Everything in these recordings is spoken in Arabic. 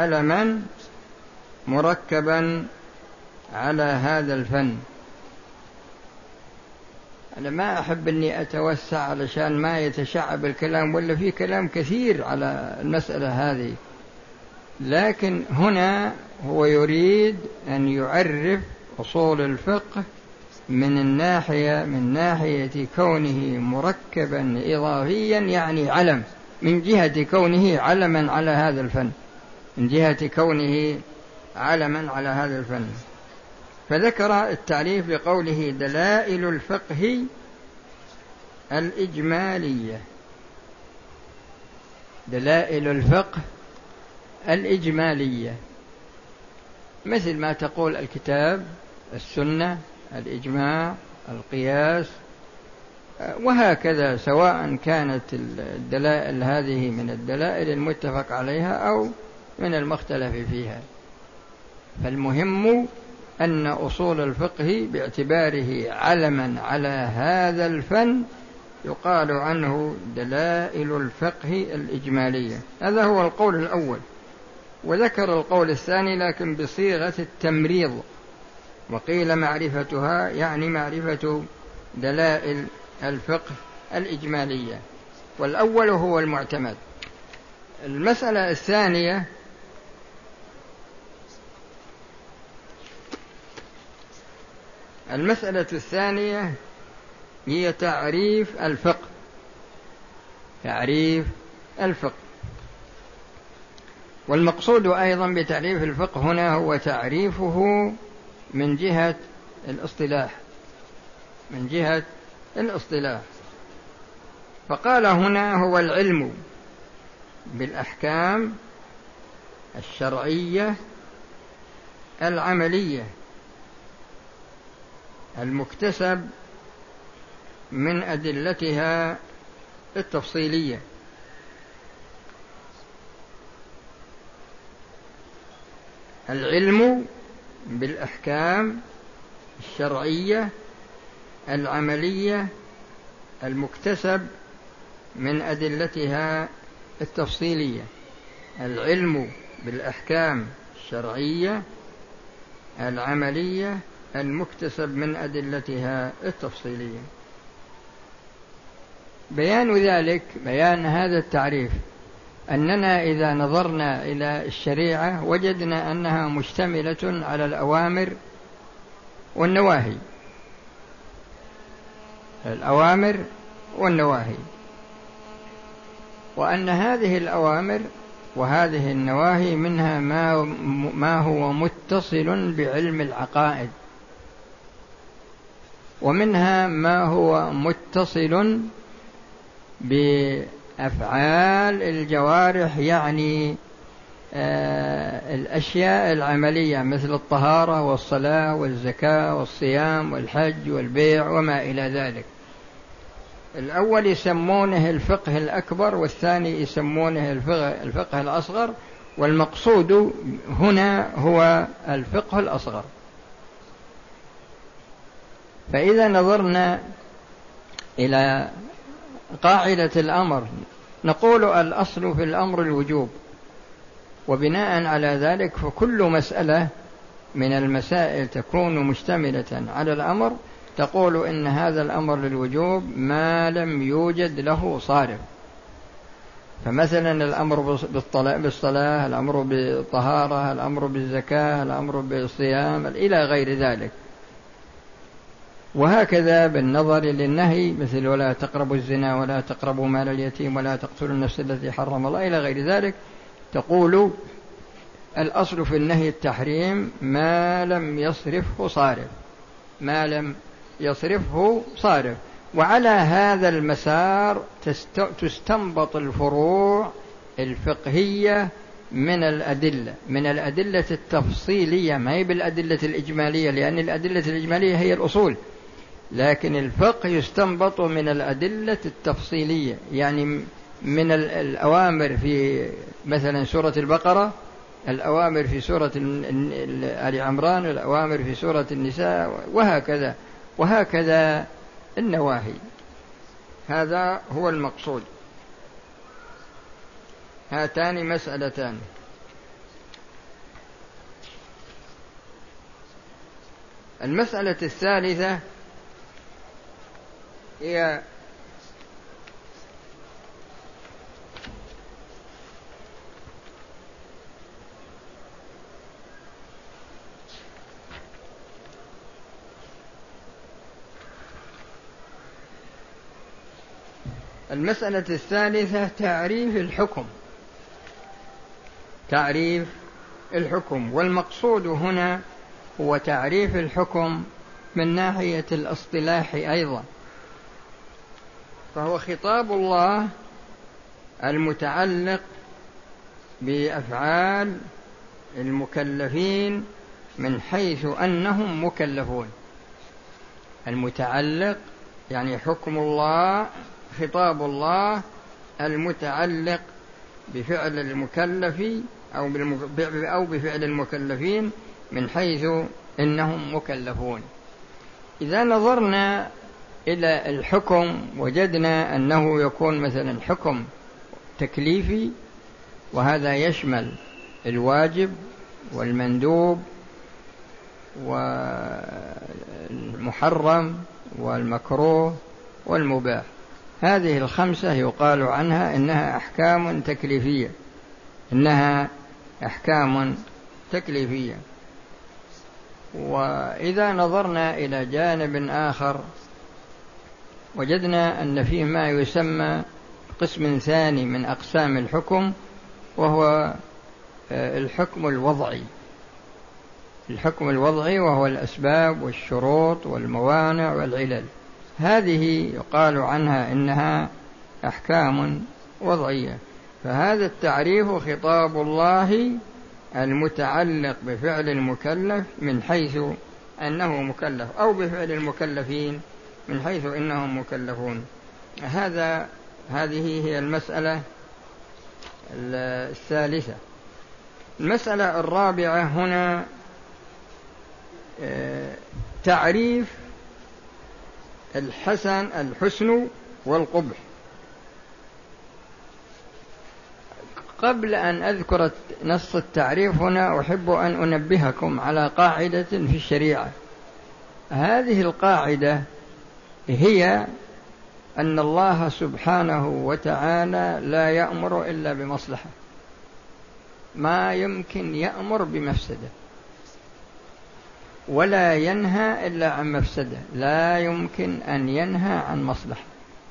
علما مركبا على هذا الفن. أنا ما أحب أني أتوسع علشان ما يتشعب الكلام، ولا في كلام كثير على المسألة هذه، لكن هنا هو يريد أن يعرف أصول الفقه من ناحية كونه مركبا إضافيا، يعني علم، من جهة كونه علما على هذا الفن، من جهة كونه علما على هذا الفن. فذكر التعريف بقوله دلائل الفقه الإجمالية. دلائل الفقه الإجمالية مثل ما تقول الكتاب، السنة، الإجماع، القياس، وهكذا، سواء كانت الدلائل هذه من الدلائل المتفق عليها أو من المختلف فيها. فالمهم أن أصول الفقه باعتباره علما على هذا الفن يقال عنه دلائل الفقه الإجمالية. هذا هو القول الأول. وذكر القول الثاني لكن بصيغة التمريض، وقيل معرفتها يعني معرفة دلائل الفقه الإجمالية، والأول هو المعتمد. المسألة الثانية هي تعريف الفقه. تعريف الفقه، والمقصود أيضا بتعريف الفقه هنا هو تعريفه من جهة الاصطلاح. فقال هنا هو العلم بالأحكام الشرعية العملية المكتسب من أدلتها التفصيلية. العلم بالأحكام الشرعية العملية المكتسب من أدلتها التفصيلية. العلم بالأحكام الشرعية العملية المكتسب من أدلتها التفصيلية. بيان هذا التعريف أننا إذا نظرنا إلى الشريعة وجدنا أنها مشتملة على الأوامر والنواهي. وأن هذه الأوامر وهذه النواهي منها ما هو متصل بعلم العقائد، ومنها ما هو متصل بأفعال الجوارح، يعني الأشياء العملية مثل الطهارة والصلاة والزكاة والصيام والحج والبيع وما إلى ذلك. الأول يسمونه الفقه الأكبر، والثاني يسمونه الفقه الأصغر، والمقصود هنا هو الفقه الأصغر. فإذا نظرنا إلى قاعدة الأمر نقول الأصل في الأمر الوجوب، وبناء على ذلك فكل مسألة من المسائل تكون مشتملة على الأمر تقول إن هذا الأمر للوجوب ما لم يوجد له صارف. فمثلا الأمر بالصلاة، الأمر بالطهارة، الأمر بالزكاة، الأمر بالصيام إلى غير ذلك. وهكذا بالنظر للنهي مثل ولا تقربوا الزنا ولا تقربوا مال اليتيم ولا تقتلوا النفس التي حرم الله إلى غير ذلك، تقول الأصل في النهي التحريم ما لم يصرفه صارف. وعلى هذا المسار تستنبط الفروع الفقهية من الأدلة التفصيلية، ما هي بالأدلة الإجمالية، لأن الأدلة الإجمالية هي الأصول، لكن الفقه يستنبط من الأدلة التفصيلية، يعني من الأوامر في مثلا سورة البقرة، الأوامر في سورة آل عمران، الأوامر في سورة النساء، وهكذا النواهي. هذا هو المقصود. هاتان مسألتان. المسألة الثالثة هي تعريف الحكم. تعريف الحكم، والمقصود هنا هو تعريف الحكم من ناحية الاصطلاح أيضا، فهو خطاب الله المتعلق بأفعال المكلفين من حيث أنهم مكلفون. المتعلق يعني حكم الله، خطاب الله المتعلق بفعل المكلف أو بفعل المكلفين من حيث إنهم مكلفون. إذا نظرنا إلى الحكم وجدنا أنه يكون مثلا حكم تكليفي، وهذا يشمل الواجب والمندوب والمحرم والمكروه والمباح. هذه الخمسة يقال عنها إنها أحكام تكليفية، إنها أحكام تكليفية. وإذا نظرنا إلى جانب آخر وجدنا أن فيه ما يسمى قسم ثاني من أقسام الحكم، وهو الحكم الوضعي. الحكم الوضعي وهو الأسباب والشروط والموانع والعلل، هذه يقال عنها إنها أحكام وضعية. فهذا التعريف خطاب الله المتعلق بفعل المكلف من حيث أنه مكلف، أو بفعل المكلفين من حيث إنهم مكلفون. هذه هي المسألة الثالثة. المسألة الرابعة هنا تعريف الحسن والقبح. قبل أن أذكر نص التعريف هنا أحب أن أنبهكم على قاعدة في الشريعة. هذه القاعدة هي أن الله سبحانه وتعالى لا يأمر إلا بمصلحة، ما يمكن يأمر بمفسدة، ولا ينهى إلا عن مفسدة، لا يمكن أن ينهى عن مصلحة.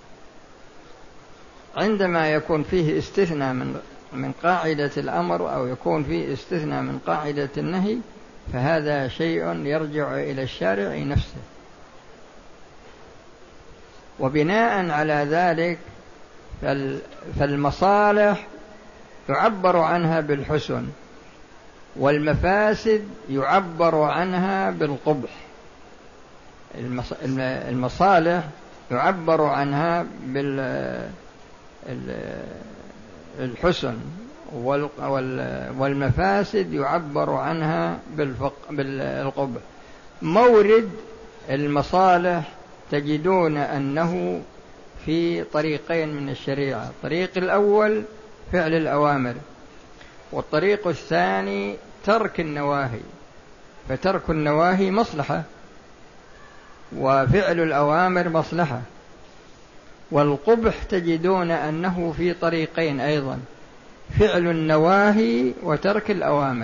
عندما يكون فيه استثناء من قاعدة الأمر، أو يكون فيه استثناء من قاعدة النهي، فهذا شيء يرجع إلى الشارع نفسه. وبناء على ذلك فالمصالح يعبر عنها بالحسن، والمفاسد يعبر عنها بالقبح. المصالح يعبر عنها بالحسن، والمفاسد يعبر عنها بالقبح. مورد المصالح تجدون أنه في طريقين من الشريعة: الطريق الأول فعل الأوامر، والطريق الثاني ترك النواهي. فترك النواهي مصلحة، وفعل الأوامر مصلحة. والقبح تجدون أنه في طريقين أيضا: فعل النواهي وترك الأوامر.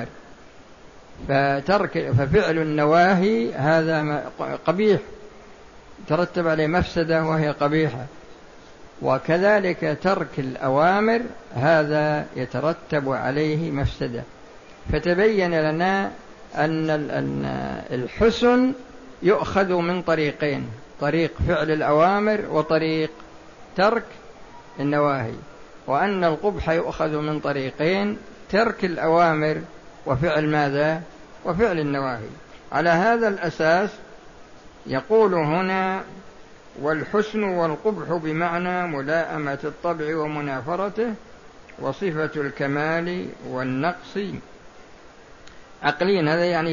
ففعل النواهي هذا قبيح، ترتب عليه مفسدة وهي قبيحة، وكذلك ترك الأوامر هذا يترتب عليه مفسدة. فتبين لنا أن الحسن يؤخذ من طريقين: طريق فعل الأوامر وطريق ترك النواهي، وأن القبح يؤخذ من طريقين: ترك الأوامر وفعل ماذا؟ وفعل النواهي. على هذا الأساس يقول هنا: والحسن والقبح بمعنى ملائمة الطبع ومنافرته، وصفة الكمال والنقص عقليا. هذا يعني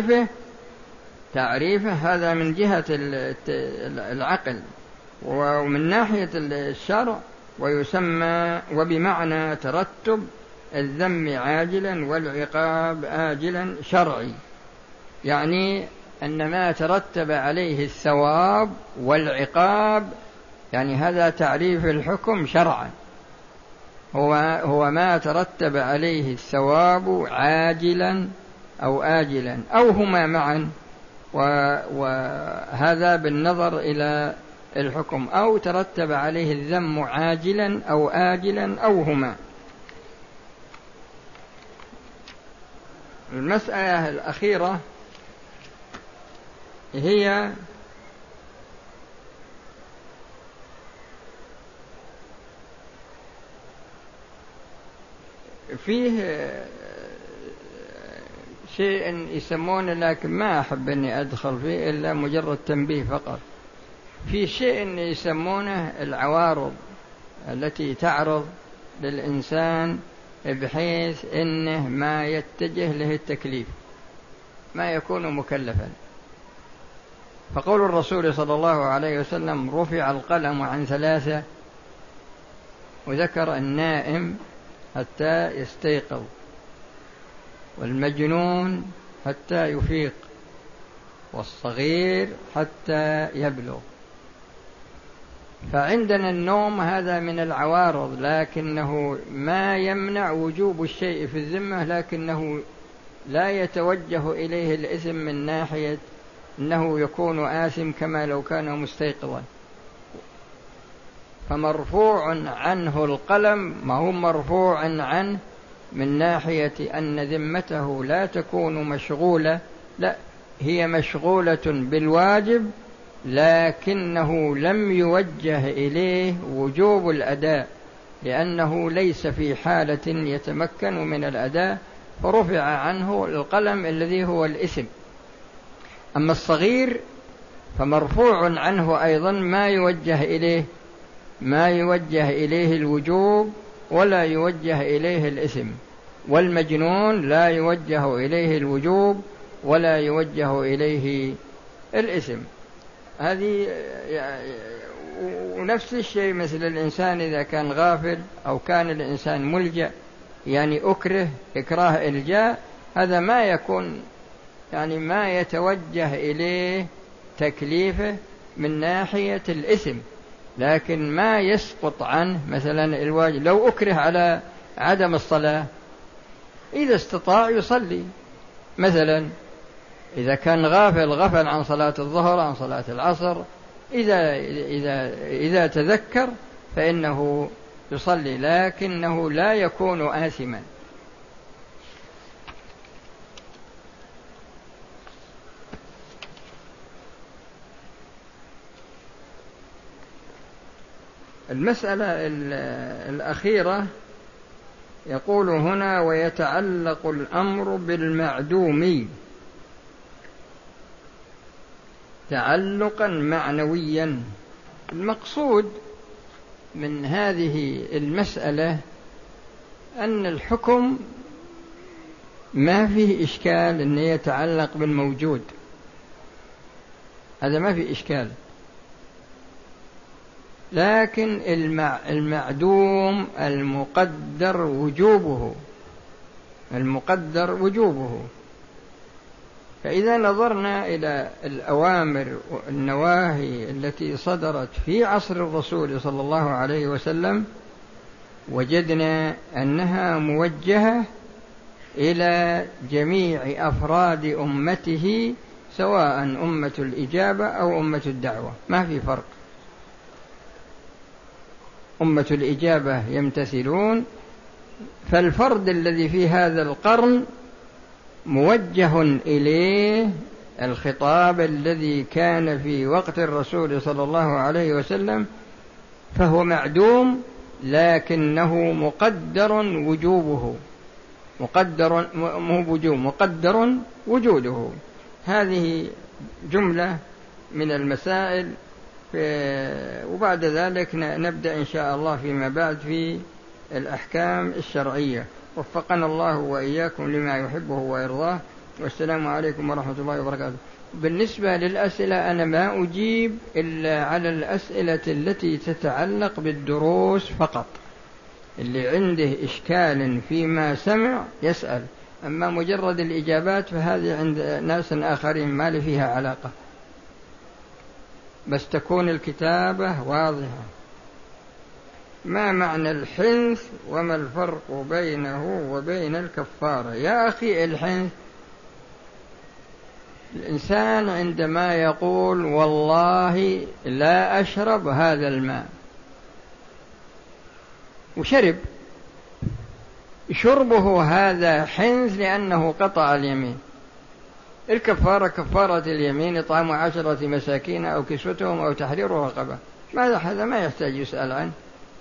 تعريفه هذا من جهة العقل، ومن ناحية الشرع ويسمى وبمعنى ترتب الذم عاجلا والعقاب آجلا شرعي. يعني أن ما ترتب عليه الثواب والعقاب، يعني هذا تعريف الحكم شرعا، هو ما ترتب عليه الثواب عاجلا أو آجلا أو هما معا، وهذا بالنظر إلى الحكم، أو ترتب عليه الذم عاجلا أو آجلا أو هما. المسألة الأخيرة هي فيه شيء يسمونه، لكن ما أحب أني أدخل فيه إلا مجرد تنبيه فقط. في شيء يسمونه العوارض التي تعرض للإنسان بحيث إنه ما يتجه له التكليف، ما يكون مكلفا. فقول الرسول صلى الله عليه وسلم: رفع القلم عن 3، وذكر النائم حتى يستيقظ، والمجنون حتى يفيق، والصغير حتى يبلغ. فعندنا النوم هذا من العوارض، لكنه ما يمنع وجوب الشيء في الذمة، لكنه لا يتوجه إليه الإثم من ناحية أنه يكون آثم كما لو كان مستيقظا. فمرفوع عنه القلم، ما هو مرفوع عنه من ناحية أن ذمته لا تكون مشغولة، لا، هي مشغولة بالواجب، لكنه لم يوجه إليه وجوب الأداء، لأنه ليس في حالة يتمكن من الأداء، فرفع عنه القلم الذي هو الإثم. أما الصغير فمرفوع عنه أيضا ما يوجه إليه الوجوب ولا يوجه إليه الإثم، والمجنون لا يوجه إليه الوجوب ولا يوجه إليه الإثم. هذه ونفس الشيء مثل الإنسان إذا كان غافل أو كان الإنسان ملجأ، يعني أكره إكراه إلجاء، هذا ما يكون، يعني ما يتوجه إليه تكليفه من ناحية الإثم، لكن ما يسقط عنه مثلا الواجب. لو أكره على عدم الصلاة، إذا استطاع يصلي، مثلا إذا كان غفل عن صلاة الظهر عن صلاة العصر، إذا تذكر فإنه يصلي، لكنه لا يكون آثما. المسألة الأخيرة يقول هنا: ويتعلق الأمر بالمعدوم تعلقا معنويا. المقصود من هذه المسألة أن الحكم ما فيه إشكال أن يتعلق بالموجود، هذا ما فيه إشكال، لكن المعدوم المقدر وجوبه. فإذا نظرنا إلى الأوامر والنواهي التي صدرت في عصر الرسول صلى الله عليه وسلم، وجدنا أنها موجهة إلى جميع أفراد أمته، سواء أمة الإجابة أو أمة الدعوة، ما في فرق. أمة الإجابة يمتثلون، فالفرد الذي في هذا القرن موجه إليه الخطاب الذي كان في وقت الرسول صلى الله عليه وسلم، فهو معدوم لكنه مقدر وجوده. هذه جملة من المسائل، وبعد ذلك نبدأ إن شاء الله فيما بعد في الأحكام الشرعية. وفقنا الله وإياكم لما يحبه ويرضاه، والسلام عليكم ورحمة الله وبركاته. بالنسبة للأسئلة أنا ما أجيب إلا على الأسئلة التي تتعلق بالدروس فقط. اللي عنده إشكال فيما سمع يسأل، أما مجرد الإجابات فهذه عند ناس آخرين ما لي فيها علاقة، بس تكون الكتابة واضحة. ما معنى الحنث وما الفرق بينه وبين الكفارة؟ يا أخي الحنث الإنسان عندما يقول والله لا أشرب هذا الماء وشرب، شربه هذا حنث لأنه قطع اليمين. الكفارة كفارة اليمين إطعام 10 مساكين أو كسوتهم أو تحرير رقبة. هذا ما يحتاج يسأل عنه.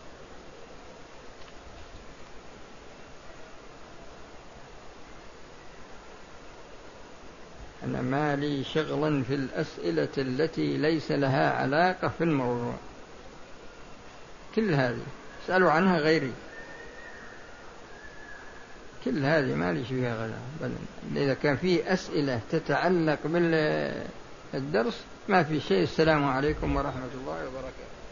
أنا ما لي شغلا في الأسئلة التي ليس لها علاقة في الموضوع، كل هذه اسألوا عنها غيري، كل هذه ما لي فيها غلا. بل إذا كان في أسئلة تتعلق بالدرس ما في شيء. السلام عليكم ورحمة الله وبركاته.